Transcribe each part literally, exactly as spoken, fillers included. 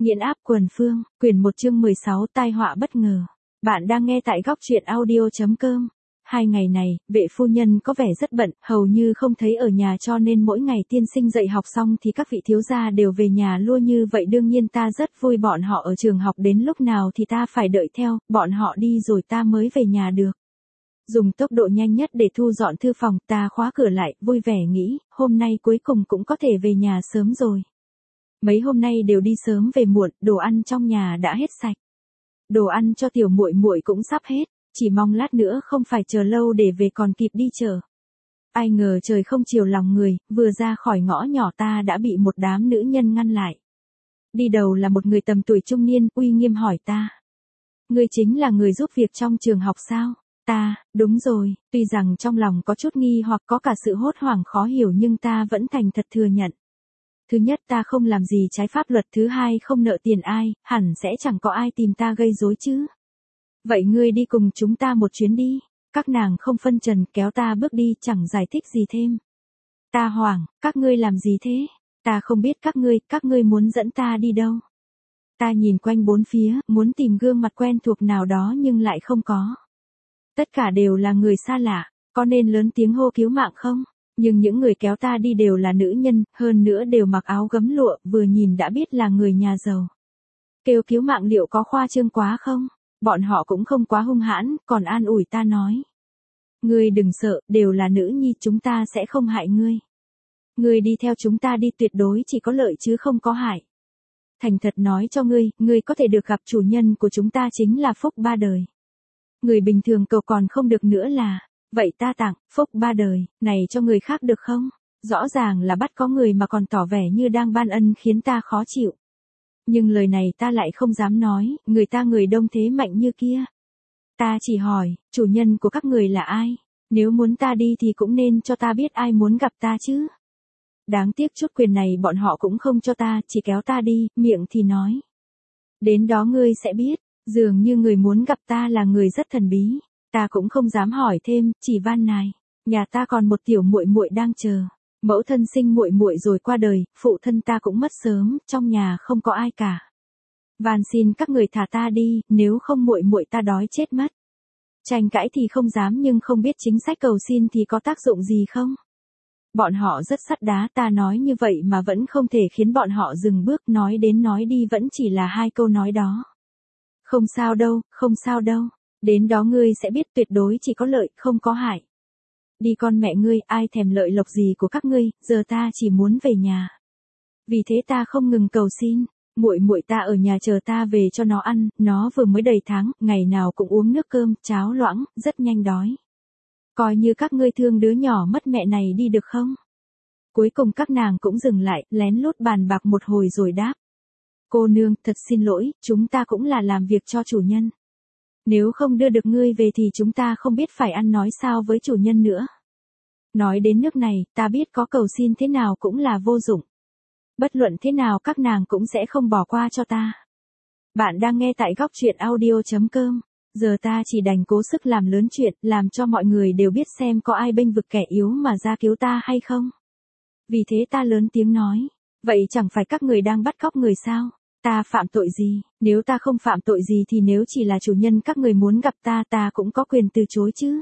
Nghiện áp quần phương, quyển một chương mười sáu tai họa bất ngờ. Bạn đang nghe tại góc truyện audio chấm com. Hai ngày này, vệ phu nhân có vẻ rất bận, hầu như không thấy ở nhà cho nên mỗi ngày tiên sinh dạy học xong thì các vị thiếu gia đều về nhà luôn như vậy. Đương nhiên ta rất vui bọn họ ở trường học đến lúc nào thì ta phải đợi theo, bọn họ đi rồi ta mới về nhà được. Dùng tốc độ nhanh nhất để thu dọn thư phòng, ta khóa cửa lại, vui vẻ nghĩ, hôm nay cuối cùng cũng có thể về nhà sớm rồi. Mấy hôm nay đều đi sớm về muộn, đồ ăn trong nhà đã hết sạch. Đồ ăn cho tiểu muội muội cũng sắp hết, chỉ mong lát nữa không phải chờ lâu để về còn kịp đi chợ. Ai ngờ trời không chiều lòng người, vừa ra khỏi ngõ nhỏ ta đã bị một đám nữ nhân ngăn lại. Đi đầu là một người tầm tuổi trung niên, uy nghiêm hỏi ta. Ngươi chính là người giúp việc trong trường học sao? Ta, đúng rồi, tuy rằng trong lòng có chút nghi hoặc có cả sự hốt hoảng khó hiểu nhưng ta vẫn thành thật thừa nhận. Thứ nhất ta không làm gì trái pháp luật, thứ hai không nợ tiền ai, hẳn sẽ chẳng có ai tìm ta gây rối chứ. Vậy ngươi đi cùng chúng ta một chuyến đi. Các nàng không phân trần kéo ta bước đi chẳng giải thích gì thêm. Ta hoảng, các ngươi làm gì thế? Ta không biết các ngươi, các ngươi muốn dẫn ta đi đâu? Ta nhìn quanh bốn phía, muốn tìm gương mặt quen thuộc nào đó nhưng lại không có. Tất cả đều là người xa lạ, có nên lớn tiếng hô cứu mạng không? Nhưng những người kéo ta đi đều là nữ nhân, hơn nữa đều mặc áo gấm lụa, vừa nhìn đã biết là người nhà giàu. Kêu cứu mạng liệu có khoa trương quá không? Bọn họ cũng không quá hung hãn, còn an ủi ta nói. Ngươi đừng sợ, đều là nữ nhi, chúng ta sẽ không hại ngươi. Ngươi đi theo chúng ta đi tuyệt đối chỉ có lợi chứ không có hại. Thành thật nói cho ngươi, ngươi có thể được gặp chủ nhân của chúng ta chính là phúc ba đời. Người bình thường cầu còn không được nữa là... Vậy ta tặng, phúc ba đời, này cho người khác được không? Rõ ràng là bắt có người mà còn tỏ vẻ như đang ban ân khiến ta khó chịu. Nhưng lời này ta lại không dám nói, người ta người đông thế mạnh như kia. Ta chỉ hỏi, chủ nhân của các người là ai? Nếu muốn ta đi thì cũng nên cho ta biết ai muốn gặp ta chứ. Đáng tiếc chút quyền này bọn họ cũng không cho ta, chỉ kéo ta đi, miệng thì nói. Đến đó ngươi sẽ biết, dường như người muốn gặp ta là người rất thần bí. Ta cũng không dám hỏi thêm, chỉ van nài. Nhà ta còn một tiểu muội muội đang chờ. Mẫu thân sinh muội muội rồi qua đời, phụ thân ta cũng mất sớm, trong nhà không có ai cả. Van xin các người thả ta đi, nếu không muội muội ta đói chết mất. Tranh cãi thì không dám nhưng không biết chính sách cầu xin thì có tác dụng gì không? Bọn họ rất sắt đá, ta nói như vậy mà vẫn không thể khiến bọn họ dừng bước, nói đến nói đi vẫn chỉ là hai câu nói đó. Không sao đâu, không sao đâu. Đến đó ngươi sẽ biết tuyệt đối chỉ có lợi, không có hại. Đi con mẹ ngươi, ai thèm lợi lộc gì của các ngươi, giờ ta chỉ muốn về nhà. Vì thế ta không ngừng cầu xin, muội muội ta ở nhà chờ ta về cho nó ăn, nó vừa mới đầy tháng, ngày nào cũng uống nước cơm, cháo loãng, rất nhanh đói. Coi như các ngươi thương đứa nhỏ mất mẹ này đi được không? Cuối cùng các nàng cũng dừng lại, lén lút bàn bạc một hồi rồi đáp. Cô nương, thật xin lỗi, chúng ta cũng là làm việc cho chủ nhân. Nếu không đưa được ngươi về thì chúng ta không biết phải ăn nói sao với chủ nhân nữa. Nói đến nước này, ta biết có cầu xin thế nào cũng là vô dụng. Bất luận thế nào các nàng cũng sẽ không bỏ qua cho ta. Bạn đang nghe tại góc truyện audio chấm com. Giờ ta chỉ đành cố sức làm lớn chuyện, làm cho mọi người đều biết xem có ai bênh vực kẻ yếu mà ra cứu ta hay không. Vì thế ta lớn tiếng nói. Vậy chẳng phải các người đang bắt cóc người sao? Ta phạm tội gì? Nếu ta không phạm tội gì thì nếu chỉ là chủ nhân các người muốn gặp ta ta cũng có quyền từ chối chứ.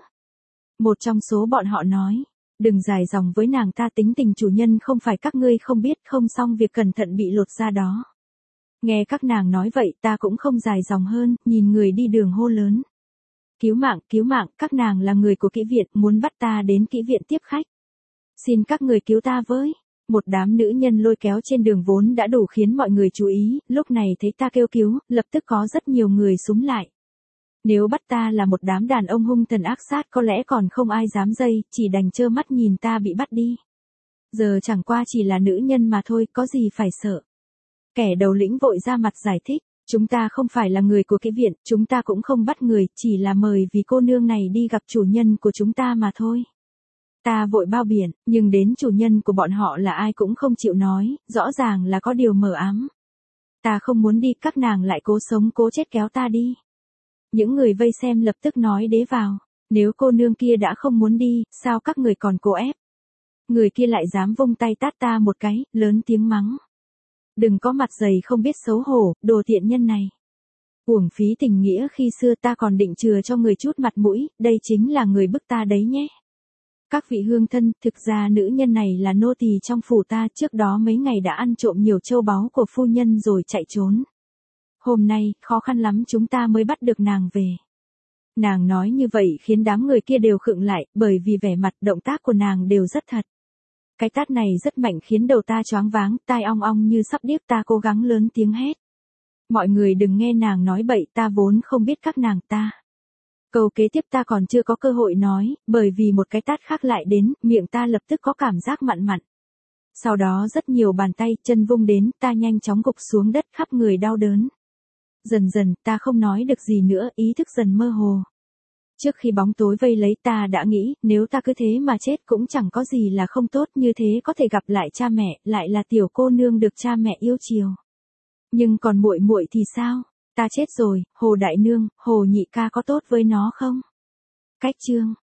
Một trong số bọn họ nói. Đừng dài dòng với nàng, ta tính tình chủ nhân không phải các ngươi không biết, không xong việc cẩn thận bị lột ra đó. Nghe các nàng nói vậy ta cũng không dài dòng hơn, nhìn người đi đường hô lớn. Cứu mạng, cứu mạng, các nàng là người của kỹ viện, muốn bắt ta đến kỹ viện tiếp khách. Xin các người cứu ta với. Một đám nữ nhân lôi kéo trên đường vốn đã đủ khiến mọi người chú ý, lúc này thấy ta kêu cứu, lập tức có rất nhiều người xúm lại. Nếu bắt ta là một đám đàn ông hung thần ác sát có lẽ còn không ai dám dây, chỉ đành trơ mắt nhìn ta bị bắt đi. Giờ chẳng qua chỉ là nữ nhân mà thôi, có gì phải sợ. Kẻ đầu lĩnh vội ra mặt giải thích, chúng ta không phải là người của cái viện, chúng ta cũng không bắt người, chỉ là mời vì cô nương này đi gặp chủ nhân của chúng ta mà thôi. Ta vội bao biện, nhưng đến chủ nhân của bọn họ là ai cũng không chịu nói, rõ ràng là có điều mờ ám. Ta không muốn đi, các nàng lại cố sống cố chết kéo ta đi. Những người vây xem lập tức nói đế vào, nếu cô nương kia đã không muốn đi, sao các người còn cố ép? Người kia lại dám vung tay tát ta một cái, lớn tiếng mắng. Đừng có mặt dày không biết xấu hổ, đồ tiện nhân này. Uổng phí tình nghĩa khi xưa, ta còn định chừa cho người chút mặt mũi, đây chính là người bức ta đấy nhé. Các vị hương thân, thực ra nữ nhân này là nô tỳ trong phủ ta, trước đó mấy ngày đã ăn trộm nhiều châu báu của phu nhân rồi chạy trốn. Hôm nay, khó khăn lắm chúng ta mới bắt được nàng về. Nàng nói như vậy khiến đám người kia đều khựng lại, bởi vì vẻ mặt, động tác của nàng đều rất thật. Cái tát này rất mạnh khiến đầu ta choáng váng, tai ong ong như sắp điếc, ta cố gắng lớn tiếng hét. Mọi người đừng nghe nàng nói bậy, ta vốn không biết các nàng ta. Câu kế tiếp ta còn chưa có cơ hội nói, bởi vì một cái tát khác lại đến, miệng ta lập tức có cảm giác mặn mặn. Sau đó rất nhiều bàn tay, chân vung đến, ta nhanh chóng gục xuống đất, khắp người đau đớn. Dần dần, ta không nói được gì nữa, ý thức dần mơ hồ. Trước khi bóng tối vây lấy, ta đã nghĩ, nếu ta cứ thế mà chết cũng chẳng có gì là không tốt, như thế có thể gặp lại cha mẹ, lại là tiểu cô nương được cha mẹ yêu chiều. Nhưng còn muội muội thì sao? Ta chết rồi, Hồ đại nương, Hồ nhị ca có tốt với nó không? Cách chương